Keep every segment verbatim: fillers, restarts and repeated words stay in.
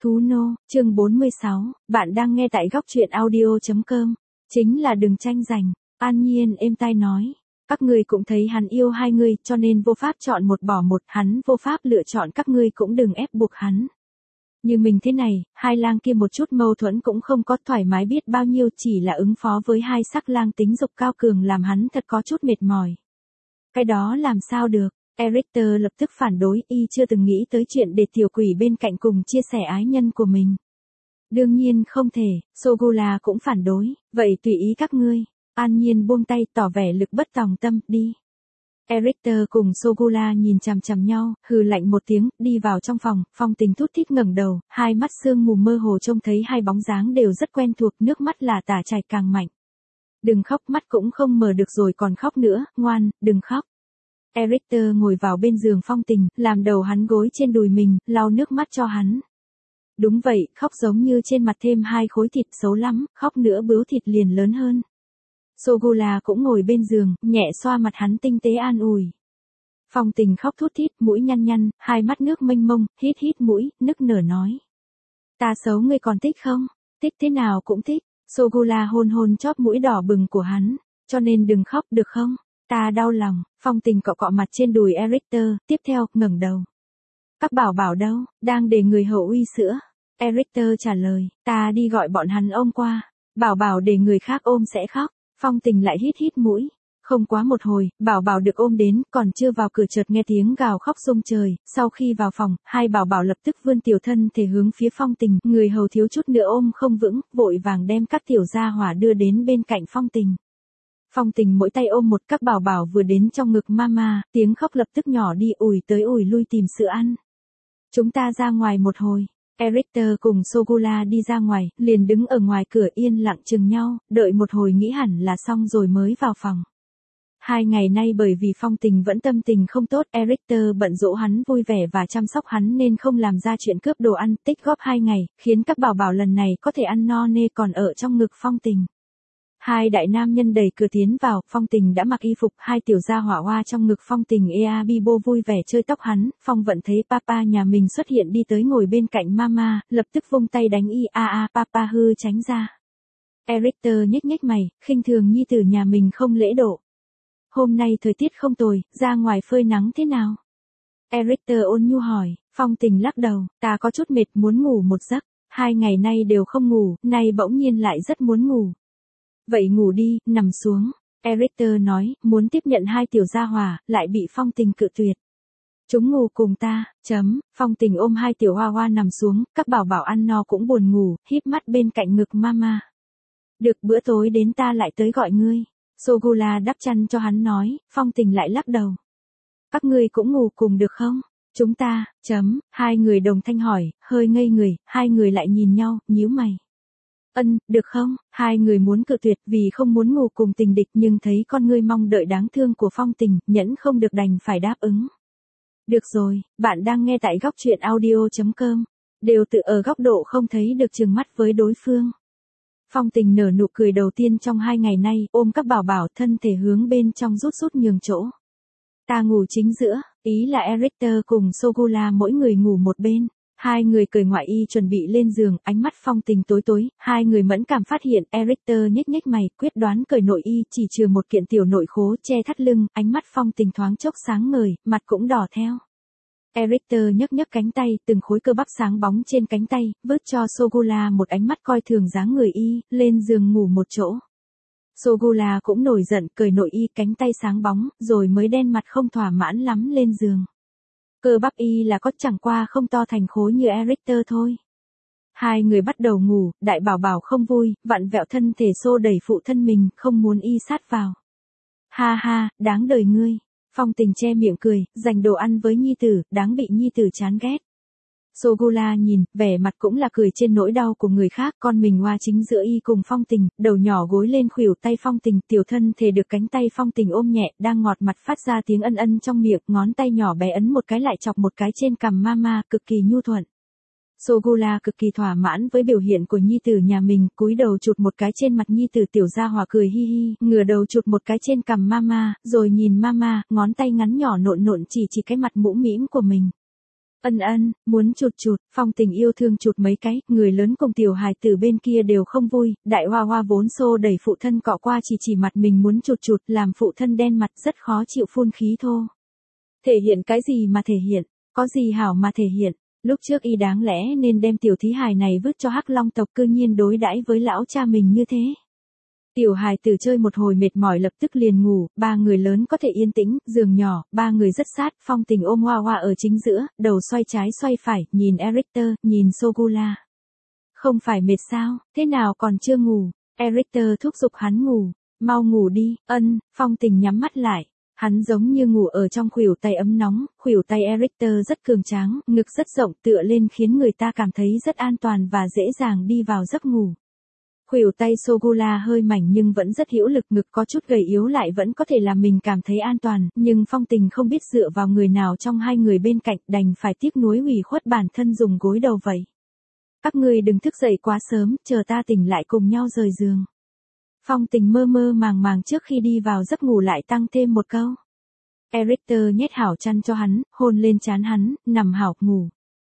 Thú nô, chương bốn mươi sáu, bạn đang nghe tại góc truyện audio.com. Chính là đừng tranh giành, An Nhiên êm tai nói. Các ngươi cũng thấy hắn yêu hai người cho nên vô pháp chọn một bỏ một, hắn vô pháp lựa chọn các ngươi cũng đừng ép buộc hắn. Như mình thế này, hai lang kia một chút mâu thuẫn cũng không có, thoải mái biết bao nhiêu, chỉ là ứng phó với hai sắc lang tính dục cao cường làm hắn thật có chút mệt mỏi. Cái đó làm sao được? Erichter lập tức phản đối, y chưa từng nghĩ tới chuyện để tiểu quỷ bên cạnh cùng chia sẻ ái nhân của mình. Đương nhiên không thể, Sogula cũng phản đối, vậy tùy ý các ngươi. An Nhiên buông tay tỏ vẻ lực bất tòng tâm, đi. Erichter cùng Sogula nhìn chằm chằm nhau, hừ lạnh một tiếng, đi vào trong phòng, Phong Tình thút thít ngẩng đầu, hai mắt sương mù mơ hồ trông thấy hai bóng dáng đều rất quen thuộc, nước mắt là tả chảy càng mạnh. Đừng khóc, mắt cũng không mở được rồi còn khóc nữa, ngoan, đừng khóc. Erichter ngồi vào bên giường Phong Tình, làm đầu hắn gối trên đùi mình, lau nước mắt cho hắn. Đúng vậy, khóc giống như trên mặt thêm hai khối thịt, xấu lắm, khóc nữa bướu thịt liền lớn hơn. Sogula cũng ngồi bên giường, nhẹ xoa mặt hắn tinh tế an ủi. Phong Tình khóc thút thít, mũi nhăn nhăn, hai mắt nước mênh mông, hít hít mũi, nức nở nói. Ta xấu ngươi còn thích không? Thích thế nào cũng thích. Sogula hôn hôn chóp mũi đỏ bừng của hắn, cho nên đừng khóc được không? Ta đau lòng. Phong Tình cọ cọ mặt trên đùi Erichter, tiếp theo, ngẩng đầu. Các bảo bảo đâu, đang để người hậu uy sữa. Erichter trả lời, ta đi gọi bọn hắn ôm qua. Bảo bảo để người khác ôm sẽ khóc. Phong Tình lại hít hít mũi. Không quá một hồi, bảo bảo được ôm đến, còn chưa vào cửa chợt nghe tiếng gào khóc rung trời. Sau khi vào phòng, hai bảo bảo lập tức vươn tiểu thân thể hướng phía Phong Tình. Người hầu thiếu chút nữa ôm không vững, vội vàng đem các tiểu gia hỏa đưa đến bên cạnh Phong Tình. Phong Tình mỗi tay ôm một, các bảo bảo vừa đến trong ngực mama, tiếng khóc lập tức nhỏ đi, ủi tới ủi lui tìm sữa ăn. Chúng ta ra ngoài một hồi. Erichter cùng Sogula đi ra ngoài, liền đứng ở ngoài cửa yên lặng chừng nhau, đợi một hồi nghĩ hẳn là xong rồi mới vào phòng. Hai ngày nay bởi vì Phong Tình vẫn tâm tình không tốt, Erichter bận dỗ hắn vui vẻ và chăm sóc hắn nên không làm ra chuyện cướp đồ ăn, tích góp hai ngày, khiến các bảo bảo lần này có thể ăn no nê còn ở trong ngực Phong Tình. Hai đại nam nhân đẩy cửa tiến vào, Phong Tình đã mặc y phục, hai tiểu gia hỏa hoa trong ngực Phong Tình ea Bibo vui vẻ chơi tóc hắn, Phong Vận thấy papa nhà mình xuất hiện đi tới ngồi bên cạnh mama, lập tức vung tay đánh y a a papa hư tránh ra. Erichter nhếch nhếch mày, khinh thường nhi tử nhà mình không lễ độ. Hôm nay thời tiết không tồi, ra ngoài phơi nắng thế nào? Erichter ôn nhu hỏi, Phong Tình lắc đầu, ta có chút mệt muốn ngủ một giấc, hai ngày nay đều không ngủ, nay bỗng nhiên lại rất muốn ngủ. Vậy ngủ đi, nằm xuống. Erichter nói, muốn tiếp nhận hai tiểu gia hỏa, lại bị Phong Tình cự tuyệt. Chúng ngủ cùng ta, chấm, Phong Tình ôm hai tiểu hoa hoa nằm xuống, các bảo bảo ăn no cũng buồn ngủ, híp mắt bên cạnh ngực mama. Được bữa tối đến ta lại tới gọi ngươi. Sogula đắp chăn cho hắn nói, Phong Tình lại lắc đầu. Các ngươi cũng ngủ cùng được không? Chúng ta, chấm, hai người đồng thanh hỏi, hơi ngây người, hai người lại nhìn nhau, nhíu mày. Ân, được không? Hai người muốn cự tuyệt vì không muốn ngủ cùng tình địch nhưng thấy con ngươi mong đợi đáng thương của Phong Tình, nhẫn không được đành phải đáp ứng. Được rồi, bạn đang nghe tại góc truyện audio.com. Đều tự ở góc độ không thấy được chừng mắt với đối phương. Phong Tình nở nụ cười đầu tiên trong hai ngày nay, ôm các bảo bảo thân thể hướng bên trong rút rút nhường chỗ. Ta ngủ chính giữa, ý là Erichter cùng Sogula mỗi người ngủ một bên. Hai người cởi ngoại y chuẩn bị lên giường, ánh mắt Phong Tình tối tối, hai người mẫn cảm phát hiện, Erichter nhếch nhếch mày, quyết đoán cởi nội y, chỉ trừ một kiện tiểu nội khố che thắt lưng, ánh mắt Phong Tình thoáng chốc sáng ngời, mặt cũng đỏ theo. Erichter nhấc nhấc cánh tay, từng khối cơ bắp sáng bóng trên cánh tay, vứt cho Sogula một ánh mắt coi thường dáng người y, lên giường ngủ một chỗ. Sogula cũng nổi giận, cởi nội y, cánh tay sáng bóng, rồi mới đen mặt không thỏa mãn lắm lên giường. Cơ bắp y là có chẳng qua không to thành khối như Erichter thôi. Hai người bắt đầu ngủ, đại bảo bảo không vui, vặn vẹo thân thể xô đẩy phụ thân mình, không muốn y sát vào. Ha ha, đáng đời ngươi. Phong Tình che miệng cười, dành đồ ăn với nhi tử, đáng bị nhi tử chán ghét. Sogula nhìn, vẻ mặt cũng là cười trên nỗi đau của người khác, con mình hoa chính giữa y cùng Phong Tình, đầu nhỏ gối lên khuỷu tay Phong Tình, tiểu thân thể được cánh tay Phong Tình ôm nhẹ, đang ngọt mặt phát ra tiếng ân ân trong miệng, ngón tay nhỏ bé ấn một cái lại chọc một cái trên cằm mama, cực kỳ nhu thuận. Sogula cực kỳ thỏa mãn với biểu hiện của nhi tử nhà mình, cúi đầu chụt một cái trên mặt nhi tử, tiểu gia hỏa cười hi hi, ngửa đầu chụt một cái trên cằm mama, rồi nhìn mama, ngón tay ngắn nhỏ nộn nộn chỉ chỉ cái mặt mũm mĩm của mình. Ân ân, muốn chụt chụt, Phong Tình yêu thương chụt mấy cái, người lớn cùng tiểu hài tử bên kia đều không vui, đại hoa hoa vốn xô đẩy phụ thân cọ qua chỉ chỉ mặt mình muốn chụt chụt, làm phụ thân đen mặt rất khó chịu phun khí thô. Thể hiện cái gì mà thể hiện, có gì hảo mà thể hiện, lúc trước y đáng lẽ nên đem tiểu thí hài này vứt cho Hắc Long tộc, cư nhiên đối đãi với lão cha mình như thế. Tiểu hài tử chơi một hồi mệt mỏi lập tức liền ngủ, ba người lớn có thể yên tĩnh, giường nhỏ, ba người rất sát, Phong Tình ôm Hoa Hoa ở chính giữa, đầu xoay trái xoay phải, nhìn Erichter, nhìn Sogula. Không phải mệt sao, thế nào còn chưa ngủ, Erichter thúc giục hắn ngủ, mau ngủ đi, ân, Phong Tình nhắm mắt lại, hắn giống như ngủ ở trong khuỷu tay ấm nóng, khuỷu tay Erichter rất cường tráng, ngực rất rộng tựa lên khiến người ta cảm thấy rất an toàn và dễ dàng đi vào giấc ngủ. Khuỷu tay Sogula hơi mảnh nhưng vẫn rất hữu lực, ngực có chút gầy yếu lại vẫn có thể làm mình cảm thấy an toàn, nhưng Phong Tình không biết dựa vào người nào trong hai người bên cạnh, đành phải tiếc nuối ủy khuất bản thân dùng gối đầu vậy. Các ngươi đừng thức dậy quá sớm, chờ ta tỉnh lại cùng nhau rời giường. Phong Tình mơ mơ màng màng trước khi đi vào giấc ngủ lại tăng thêm một câu. Erichter nhét hảo chăn cho hắn, hôn lên trán hắn, nằm hảo ngủ.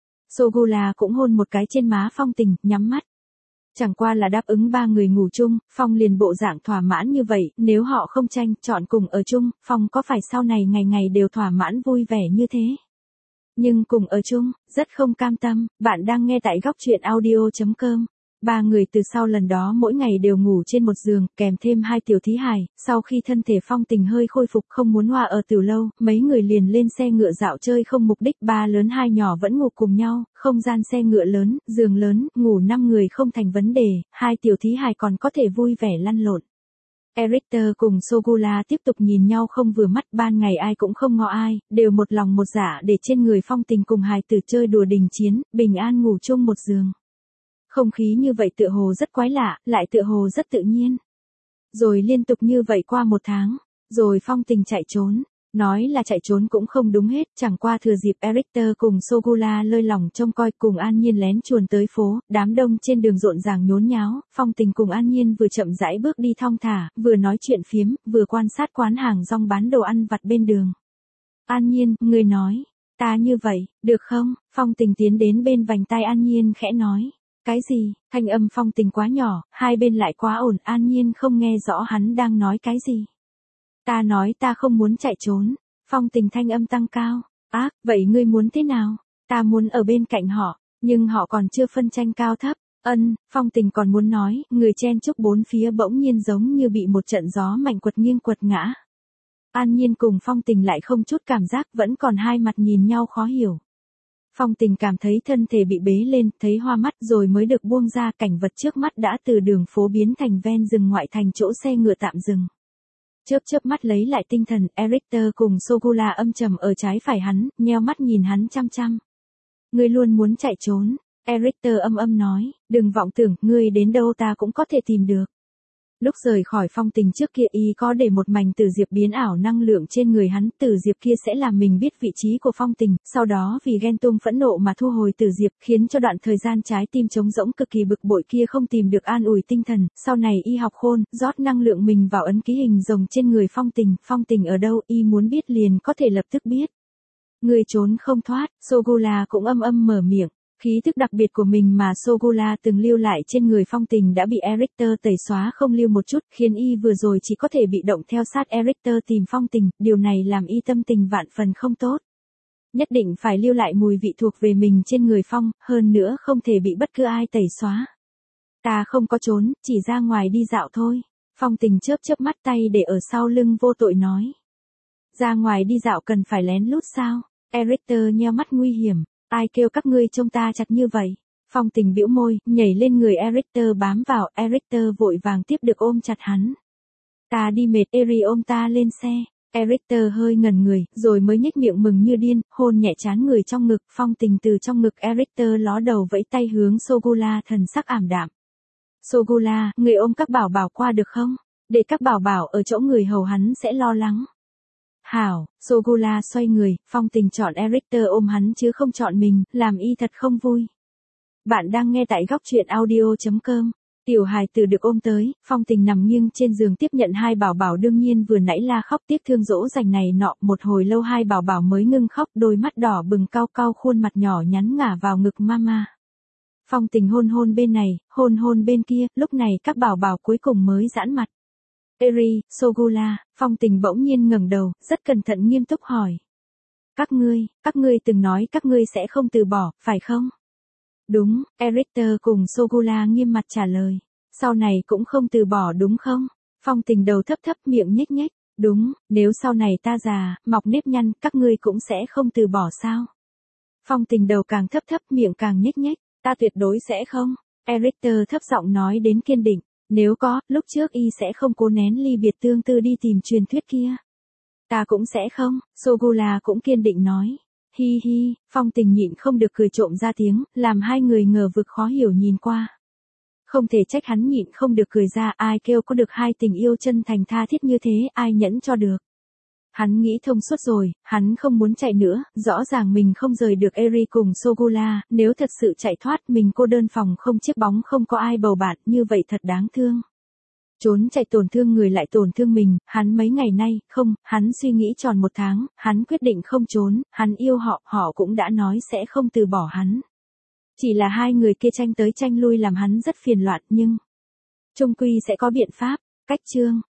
Sogula cũng hôn một cái trên má Phong Tình, nhắm mắt. Chẳng qua là đáp ứng ba người ngủ chung, Phong liền bộ dạng thỏa mãn như vậy, nếu họ không tranh, chọn cùng ở chung, Phong có phải sau này ngày ngày đều thỏa mãn vui vẻ như thế? Nhưng cùng ở chung, rất không cam tâm, bạn đang nghe tại góc truyện audio chấm com. Ba người từ sau lần đó mỗi ngày đều ngủ trên một giường, kèm thêm hai tiểu thí hài, sau khi thân thể Phong Tình hơi khôi phục không muốn hoa ở tiểu lâu, mấy người liền lên xe ngựa dạo chơi không mục đích, ba lớn hai nhỏ vẫn ngủ cùng nhau, không gian xe ngựa lớn, giường lớn, ngủ năm người không thành vấn đề, hai tiểu thí hài còn có thể vui vẻ lăn lộn. Erichter cùng Sogula tiếp tục nhìn nhau không vừa mắt, ban ngày ai cũng không ngó ai, đều một lòng một dạ để trên người Phong Tình cùng hài tử chơi đùa đình chiến, bình an ngủ chung một giường. Không khí như vậy tựa hồ rất quái lạ, lại tựa hồ rất tự nhiên. Rồi liên tục như vậy qua một tháng, rồi Phong Tình chạy trốn. Nói là chạy trốn cũng không đúng hết, chẳng qua thừa dịp Erichter cùng Sogula lơi lỏng trông coi cùng An Nhiên lén chuồn tới phố, đám đông trên đường rộn ràng nhốn nháo, Phong Tình cùng An Nhiên vừa chậm rãi bước đi thong thả, vừa nói chuyện phiếm, vừa quan sát quán hàng rong bán đồ ăn vặt bên đường. An Nhiên, người nói, ta như vậy, được không? Phong Tình tiến đến bên vành tai An Nhiên khẽ nói. Cái gì, thanh âm Phong Tình quá nhỏ, hai bên lại quá ổn, An Nhiên không nghe rõ hắn đang nói cái gì. Ta nói ta không muốn chạy trốn, Phong Tình thanh âm tăng cao, ác, vậy ngươi muốn thế nào? Ta muốn ở bên cạnh họ, nhưng họ còn chưa phân tranh cao thấp, ân, Phong Tình còn muốn nói, người chen chúc bốn phía bỗng nhiên giống như bị một trận gió mạnh quật nghiêng quật ngã. An Nhiên cùng Phong Tình lại không chút cảm giác, vẫn còn hai mặt nhìn nhau khó hiểu. Phong Tình cảm thấy thân thể bị bế lên, thấy hoa mắt rồi mới được buông ra, cảnh vật trước mắt đã từ đường phố biến thành ven rừng ngoại thành chỗ xe ngựa tạm dừng. Chớp chớp mắt lấy lại tinh thần, Erichter cùng Sogula âm trầm ở trái phải hắn, nheo mắt nhìn hắn chăm chăm. Ngươi luôn muốn chạy trốn, Erichter âm âm nói, đừng vọng tưởng, ngươi đến đâu ta cũng có thể tìm được. Lúc rời khỏi Phong Tình trước kia y có để một mảnh tử diệp biến ảo năng lượng trên người hắn, tử diệp kia sẽ làm mình biết vị trí của Phong Tình, sau đó vì ghen tuông phẫn nộ mà thu hồi tử diệp, khiến cho đoạn thời gian trái tim trống rỗng cực kỳ bực bội kia không tìm được an ủi tinh thần, sau này y học khôn, rót năng lượng mình vào ấn ký hình rồng trên người Phong Tình, Phong Tình ở đâu y muốn biết liền có thể lập tức biết. Người trốn không thoát, Sogula cũng âm âm mở miệng. Khí thức đặc biệt của mình mà Sogula từng lưu lại trên người Phong Tình đã bị Erichter tẩy xóa không lưu một chút, khiến y vừa rồi chỉ có thể bị động theo sát Erichter tìm Phong Tình, điều này làm y tâm tình vạn phần không tốt. Nhất định phải lưu lại mùi vị thuộc về mình trên người Phong, hơn nữa không thể bị bất cứ ai tẩy xóa. Ta không có trốn, chỉ ra ngoài đi dạo thôi. Phong Tình chớp chớp mắt, tay để ở sau lưng vô tội nói. Ra ngoài đi dạo cần phải lén lút sao? Erichter nheo mắt nguy hiểm. Ai kêu các ngươi trông ta chặt như vậy? Phong Tình bĩu môi, nhảy lên người Erichter bám vào, Erichter vội vàng tiếp được ôm chặt hắn. Ta đi mệt, Eri ôm ta lên xe. Erichter hơi ngẩn người, rồi mới nhếch miệng mừng như điên, hôn nhẹ trán người trong ngực, Phong Tình từ trong ngực Erichter ló đầu vẫy tay hướng Sogula, thần sắc ảm đạm. Sogula, người ôm các bảo bảo qua được không? Để các bảo bảo ở chỗ người hầu hắn sẽ lo lắng. Hảo, Sogula xoay người, Phong Tình chọn Erichter ôm hắn chứ không chọn mình, làm y thật không vui. Bạn đang nghe tại góc truyện audio chấm com. Tiểu hài tử được ôm tới, Phong Tình nằm nghiêng trên giường tiếp nhận hai bảo bảo đương nhiên vừa nãy la khóc tiếc thương dỗ dành này nọ, một hồi lâu hai bảo bảo mới ngưng khóc, đôi mắt đỏ bừng cau cau khuôn mặt nhỏ nhắn ngả vào ngực mama. Phong Tình hôn hôn bên này, hôn hôn bên kia, lúc này các bảo bảo cuối cùng mới giãn mặt. Eri, Sogula, Phong Tình bỗng nhiên ngẩng đầu, rất cẩn thận nghiêm túc hỏi. Các ngươi, các ngươi từng nói các ngươi sẽ không từ bỏ, phải không? Đúng, Erichter cùng Sogula nghiêm mặt trả lời. Sau này cũng không từ bỏ đúng không? Phong Tình đầu thấp thấp miệng nhếch nhếch. Đúng, nếu sau này ta già, mọc nếp nhăn, các ngươi cũng sẽ không từ bỏ sao? Phong Tình đầu càng thấp thấp miệng càng nhếch nhếch. Ta tuyệt đối sẽ không. Erichter thấp giọng nói đến kiên định. Nếu có, lúc trước y sẽ không cố nén ly biệt tương tư đi tìm truyền thuyết kia. Ta cũng sẽ không, Sogula cũng kiên định nói. Hi hi, Phong Tình nhịn không được cười trộm ra tiếng, làm hai người ngờ vực khó hiểu nhìn qua. Không thể trách hắn nhịn không được cười ra, ai kêu có được hai tình yêu chân thành tha thiết như thế, ai nhẫn cho được. Hắn nghĩ thông suốt rồi, hắn không muốn chạy nữa, rõ ràng mình không rời được Eri cùng Sogula, nếu thật sự chạy thoát mình cô đơn phòng không chiếc bóng không có ai bầu bạn, như vậy thật đáng thương. Trốn chạy tổn thương người lại tổn thương mình, hắn mấy ngày nay, không, hắn suy nghĩ tròn một tháng, hắn quyết định không trốn, hắn yêu họ, họ cũng đã nói sẽ không từ bỏ hắn. Chỉ là hai người kia tranh tới tranh lui làm hắn rất phiền loạn nhưng chung quy sẽ có biện pháp, cách chương.